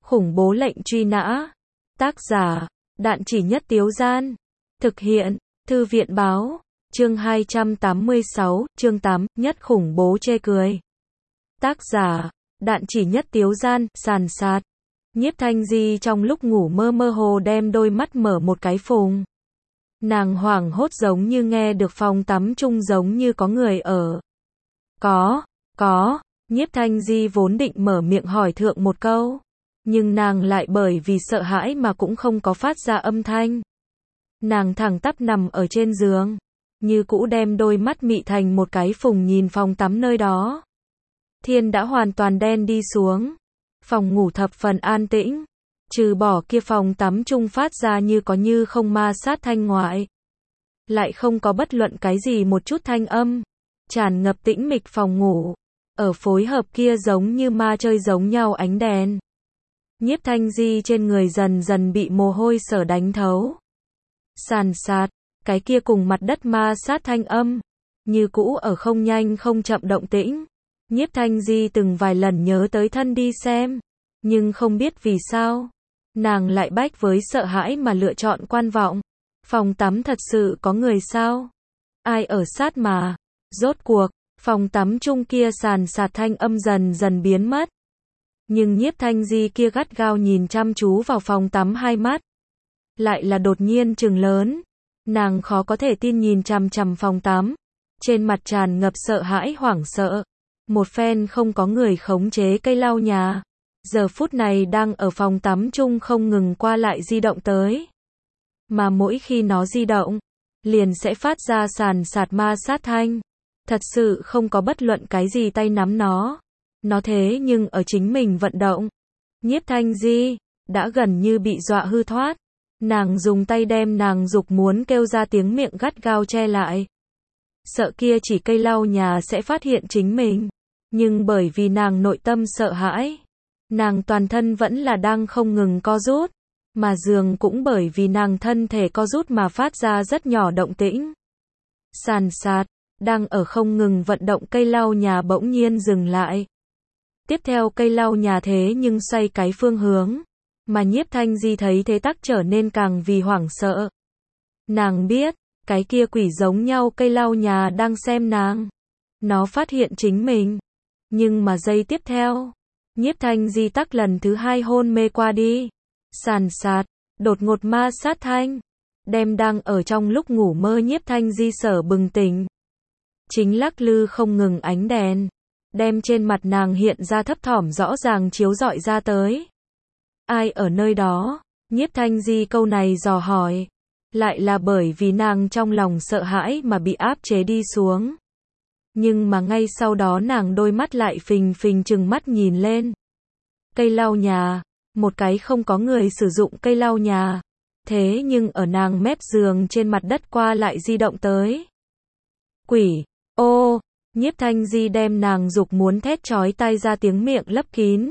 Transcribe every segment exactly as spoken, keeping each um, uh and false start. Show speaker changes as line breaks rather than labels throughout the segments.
Khủng bố lệnh truy nã. Tác giả, Đạn Chỉ Nhất Tiếu Gian. Thực hiện, Thư viện Báo. Chương hai trăm tám mươi sáu, chương tám, nhất khủng bố chê cười. Tác giả, Đạn Chỉ Nhất Tiếu Gian, sàn sạt. Nhiếp Thanh Di trong lúc ngủ mơ mơ hồ đem đôi mắt mở một cái phùng. Nàng hoảng hốt giống như nghe được phòng tắm chung giống như có người ở. Có, có, Nhiếp Thanh Di vốn định mở miệng hỏi thượng một câu. Nhưng nàng lại bởi vì sợ hãi mà cũng không có phát ra âm thanh. Nàng thẳng tắp nằm ở trên giường. Như cũ đem đôi mắt mị thành một cái phùng nhìn phòng tắm nơi đó. Thiên đã hoàn toàn đen đi xuống. Phòng ngủ thập phần an tĩnh. Trừ bỏ kia phòng tắm chung phát ra như có như không ma sát thanh ngoại. Lại không có bất luận cái gì một chút thanh âm. Tràn ngập tĩnh mịch phòng ngủ. Ở phối hợp kia giống như ma chơi giống nhau ánh đèn. Nhiếp Thanh Di trên người dần dần bị mồ hôi sở đánh thấu. Sàn sạt, cái kia cùng mặt đất ma sát thanh âm. Như cũ ở không nhanh không chậm động tĩnh. Nhiếp Thanh Di từng vài lần nhớ tới thân đi xem. Nhưng không biết vì sao. Nàng lại bách với sợ hãi mà lựa chọn quan vọng. Phòng tắm thật sự có người sao? Ai ở sát mà? Rốt cuộc, phòng tắm chung kia sàn sạt thanh âm dần dần biến mất. Nhưng Nhiếp Thanh Di kia gắt gao nhìn chăm chú vào phòng tắm hai mắt. Lại là đột nhiên trừng lớn. Nàng khó có thể tin nhìn chằm chằm phòng tắm. Trên mặt tràn ngập sợ hãi hoảng sợ. Một phen không có người khống chế cây lau nhà. Giờ phút này đang ở phòng tắm chung không ngừng qua lại di động tới. Mà mỗi khi nó di động, liền sẽ phát ra sàn sạt ma sát thanh. Thật sự không có bất luận cái gì tay nắm nó. Nó thế nhưng ở chính mình vận động. Nhiếp Thanh Di đã gần như bị dọa hư thoát. Nàng dùng tay đem nàng dục muốn kêu ra tiếng miệng gắt gao che lại. Sợ kia chỉ cây lau nhà sẽ phát hiện chính mình. Nhưng bởi vì nàng nội tâm sợ hãi, nàng toàn thân vẫn là đang không ngừng co rút. Mà giường cũng bởi vì nàng thân thể co rút mà phát ra rất nhỏ động tĩnh. Sàn sạt, đang ở không ngừng vận động cây lau nhà bỗng nhiên dừng lại. Tiếp theo cây lau nhà thế nhưng xoay cái phương hướng. Mà Nhiếp Thanh Di thấy thế tắc trở nên càng vì hoảng sợ. Nàng biết, cái kia quỷ giống nhau cây lau nhà đang xem nàng. Nó phát hiện chính mình. Nhưng mà giây tiếp theo, Nhiếp Thanh Di tắc lần thứ hai hôn mê qua đi. Sàn sạt, đột ngột ma sát thanh. Đem đang ở trong lúc ngủ mơ Nhiếp Thanh Di sở bừng tỉnh. Chính lắc lư không ngừng ánh đèn. Đem trên mặt nàng hiện ra thấp thỏm rõ ràng chiếu rọi ra tới. Ai ở nơi đó? Nhiếp Thanh Di câu này dò hỏi. Lại là bởi vì nàng trong lòng sợ hãi mà bị áp chế đi xuống. Nhưng mà ngay sau đó nàng đôi mắt lại phình phình trừng mắt nhìn lên. Cây lau nhà. Một cái không có người sử dụng cây lau nhà. Thế nhưng ở nàng mép giường trên mặt đất qua lại di động tới. Quỷ! Ô! Nhiếp Thanh Di đem nàng dục muốn thét chói tai ra tiếng miệng lấp kín.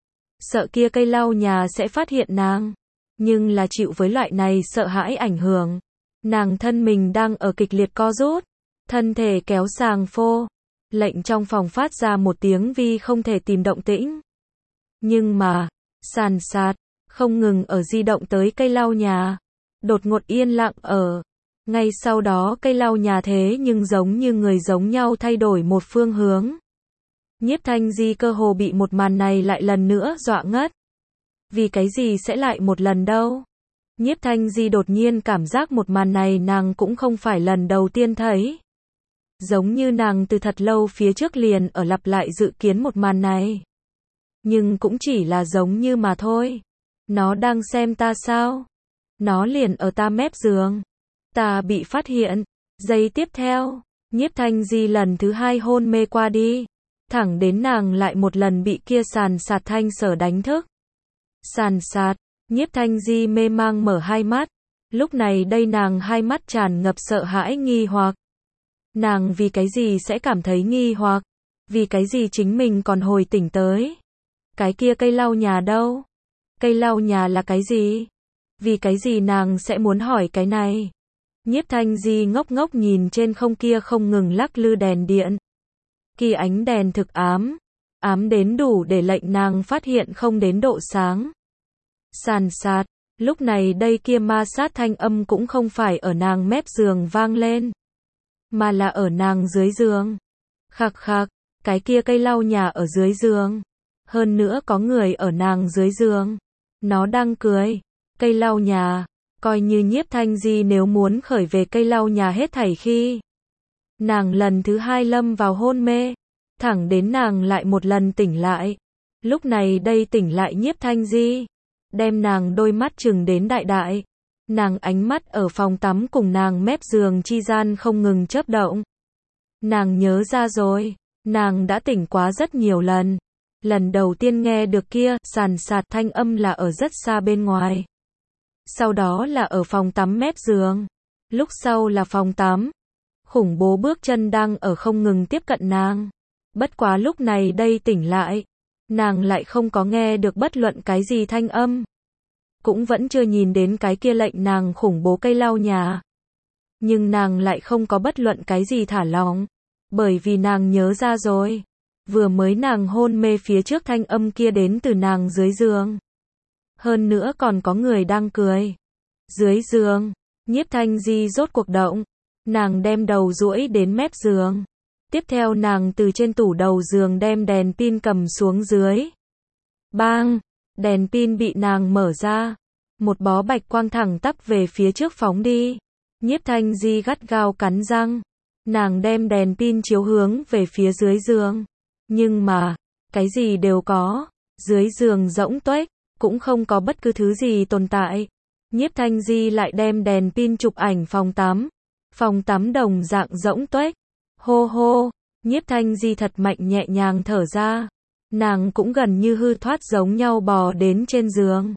Sợ kia cây lau nhà sẽ phát hiện nàng. Nhưng là chịu với loại này sợ hãi ảnh hưởng. Nàng thân mình đang ở kịch liệt co rút. Thân thể kéo sàng phô. Lệnh trong phòng phát ra một tiếng vi không thể tìm động tĩnh. Nhưng mà, sàn sạt, không ngừng ở di động tới cây lau nhà. Đột ngột yên lặng ở. Ngay sau đó cây lau nhà thế nhưng giống như người giống nhau thay đổi một phương hướng. Nhiếp Thanh Di cơ hồ bị một màn này lại lần nữa dọa ngất. Vì cái gì sẽ lại một lần đâu? Nhiếp Thanh Di đột nhiên cảm giác một màn này nàng cũng không phải lần đầu tiên thấy. Giống như nàng từ thật lâu phía trước liền ở lặp lại dự kiến một màn này. Nhưng cũng chỉ là giống như mà thôi. Nó đang xem ta sao? Nó liền ở ta mép giường. Ta bị phát hiện. Giây tiếp theo, Nhiếp Thanh Di lần thứ hai hôn mê qua đi. Thẳng đến nàng lại một lần bị kia sàn sạt thanh sở đánh thức. Sàn sạt, Nhiếp Thanh Di mê mang mở hai mắt. Lúc này đây nàng hai mắt tràn ngập sợ hãi nghi hoặc. Nàng vì cái gì sẽ cảm thấy nghi hoặc? Vì cái gì chính mình còn hồi tỉnh tới? Cái kia cây lau nhà đâu? Cây lau nhà là cái gì? Vì cái gì nàng sẽ muốn hỏi cái này? Nhiếp Thanh Di ngốc ngốc nhìn trên không kia không ngừng lắc lư đèn điện. Kỳ ánh đèn thực ám. Ám đến đủ để lệnh nàng phát hiện không đến độ sáng. Sàn sạt, lúc này đây kia ma sát thanh âm cũng không phải ở nàng mép giường vang lên, mà là ở nàng dưới giường. Khạc khạc, cái kia cây lau nhà ở dưới giường. Hơn nữa có người ở nàng dưới giường. Nó đang cười. Cây lau nhà, coi như Nhiếp Thanh Di nếu muốn khởi về cây lau nhà hết thảy khi nàng lần thứ hai lâm vào hôn mê, thẳng đến nàng lại một lần tỉnh lại. Lúc này đây tỉnh lại Nhiếp Thanh Di, đem nàng đôi mắt trừng đến đại đại. Nàng ánh mắt ở phòng tắm cùng nàng mép giường chi gian không ngừng chớp động. Nàng nhớ ra rồi, nàng đã tỉnh quá rất nhiều lần. Lần đầu tiên nghe được kia sàn sạt thanh âm là ở rất xa bên ngoài. Sau đó là ở phòng tắm mép giường. Lúc sau là phòng tắm. Khủng bố bước chân đang ở không ngừng tiếp cận nàng. Bất quá lúc này đây tỉnh lại, nàng lại không có nghe được bất luận cái gì thanh âm. Cũng vẫn chưa nhìn đến cái kia lệnh nàng khủng bố cây lau nhà. Nhưng nàng lại không có bất luận cái gì thả lỏng. Bởi vì nàng nhớ ra rồi. Vừa mới nàng hôn mê phía trước thanh âm kia đến từ nàng dưới giường. Hơn nữa còn có người đang cười. Dưới giường, Nhiếp Thanh Di rốt cuộc động. Nàng đem đầu duỗi đến mép giường. Tiếp theo nàng từ trên tủ đầu giường đem đèn pin cầm xuống dưới. Bang! Đèn pin bị nàng mở ra. Một bó bạch quang thẳng tắp về phía trước phóng đi. Nhiếp Thanh Di gắt gao cắn răng. Nàng đem đèn pin chiếu hướng về phía dưới giường. Nhưng mà, cái gì đều có. Dưới giường rỗng tuếch, cũng không có bất cứ thứ gì tồn tại. Nhiếp Thanh Di lại đem đèn pin chụp ảnh phòng tắm. Phòng tắm đồng dạng rỗng tuếch. Hô hô, Nhiếp Thanh Di thật mạnh nhẹ nhàng thở ra. Nàng cũng gần như hư thoát giống nhau bò đến trên giường.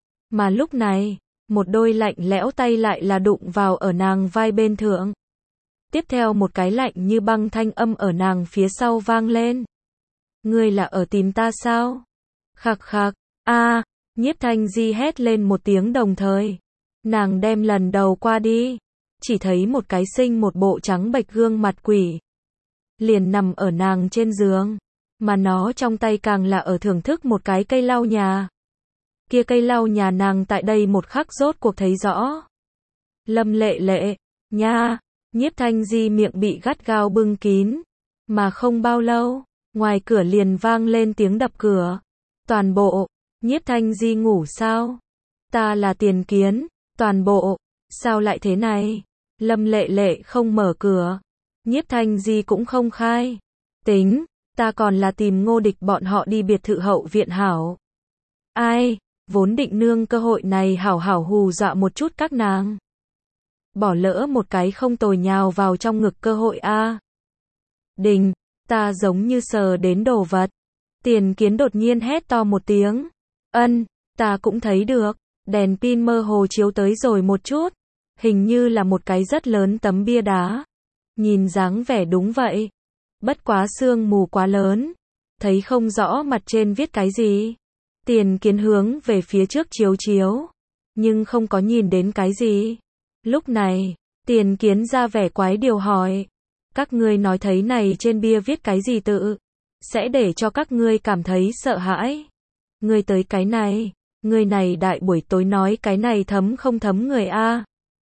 Mà lúc này, một đôi lạnh lẽo tay lại là đụng vào ở nàng vai bên thượng. Tiếp theo một cái lạnh như băng thanh âm ở nàng phía sau vang lên. Ngươi là ở tìm ta sao? Khạc khạc, a, Nhiếp Thanh Di hét lên một tiếng đồng thời. Nàng đem lần đầu qua đi. Chỉ thấy một cái sinh một bộ trắng bệch gương mặt quỷ. Liền nằm ở nàng trên giường. Mà nó trong tay càng là ở thưởng thức một cái cây lau nhà. Kia cây lau nhà nàng tại đây một khắc rốt cuộc thấy rõ. Lâm Lệ Lệ, nha, Nhiếp Thanh Di miệng bị gắt gao bưng kín. Mà không bao lâu, ngoài cửa liền vang lên tiếng đập cửa. Toàn bộ, Nhiếp Thanh Di ngủ sao? Ta là Tiền Kiến, toàn bộ, sao lại thế này? Lâm Lệ Lệ không mở cửa. Nhiếp Thanh Di cũng không khai. Tính, ta còn là tìm Ngô Địch bọn họ đi biệt thự hậu viện hảo. Ai, vốn định nương cơ hội này hảo hảo hù dọa một chút các nàng. Bỏ lỡ một cái không tồi nhào vào trong ngực cơ hội a. Đình, ta giống như sờ đến đồ vật. Tiền Kiến đột nhiên hét to một tiếng. Ân, ta cũng thấy được. Đèn pin mơ hồ chiếu tới rồi một chút. Hình như là một cái rất lớn tấm bia đá. Nhìn dáng vẻ đúng vậy. Bất quá sương mù quá lớn. Thấy không rõ mặt trên viết cái gì. Tiền Kiến hướng về phía trước chiếu chiếu. Nhưng không có nhìn đến cái gì. Lúc này, Tiền Kiến ra vẻ quái điều hỏi. Các ngươi nói thấy này trên bia viết cái gì tự? Sẽ để cho các ngươi cảm thấy sợ hãi. Ngươi tới cái này. Ngươi này đại buổi tối nói cái này thấm không thấm người a?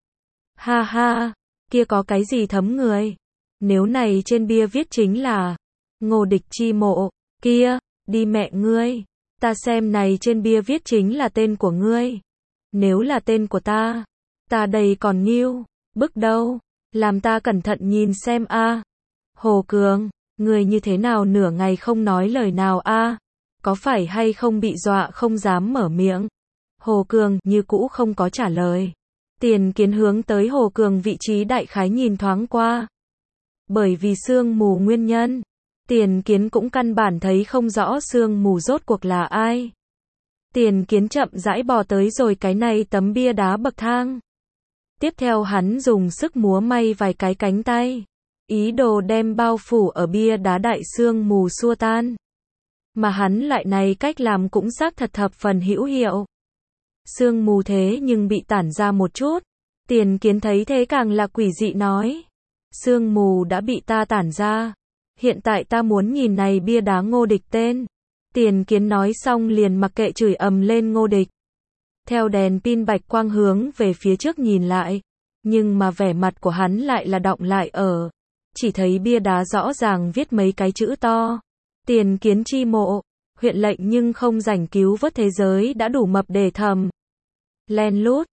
Ha ha, kia có cái gì thấm người? Nếu này trên bia viết chính là Ngô Địch chi mộ, kia, đi mẹ ngươi. Ta xem này trên bia viết chính là tên của ngươi. Nếu là tên của ta, ta đây còn nghiêu, bức đâu, làm ta cẩn thận nhìn xem a. Hồ Cường, ngươi như thế nào nửa ngày không nói lời nào a? Có phải hay không bị dọa không dám mở miệng? Hồ Cường như cũ không có trả lời. Tiền Kiến hướng tới Hồ Cường vị trí đại khái nhìn thoáng qua. Bởi vì sương mù nguyên nhân, Tiền Kiến cũng căn bản thấy không rõ sương mù rốt cuộc là ai. Tiền Kiến chậm rãi bò tới rồi cái này tấm bia đá bậc thang. Tiếp theo hắn dùng sức múa may vài cái cánh tay. Ý đồ đem bao phủ ở bia đá đại sương mù xua tan. Mà hắn lại này cách làm cũng xác thật thập phần hữu hiệu. Sương mù thế nhưng bị tản ra một chút. Tiền Kiến thấy thế càng là quỷ dị nói. Sương mù đã bị ta tản ra. Hiện tại ta muốn nhìn này bia đá Ngô Địch tên. Tiền Kiến nói xong liền mặc kệ chửi ầm lên Ngô Địch. theo đèn pin bạch quang hướng về phía trước nhìn lại. Nhưng mà vẻ mặt của hắn lại là đọng lại ở. Chỉ thấy bia đá rõ ràng viết mấy cái chữ to. Tiền kiến chi mộ. Huyện lệnh nhưng không rảnh cứu vớt thế giới đã đủ mập để thầm. Len lút.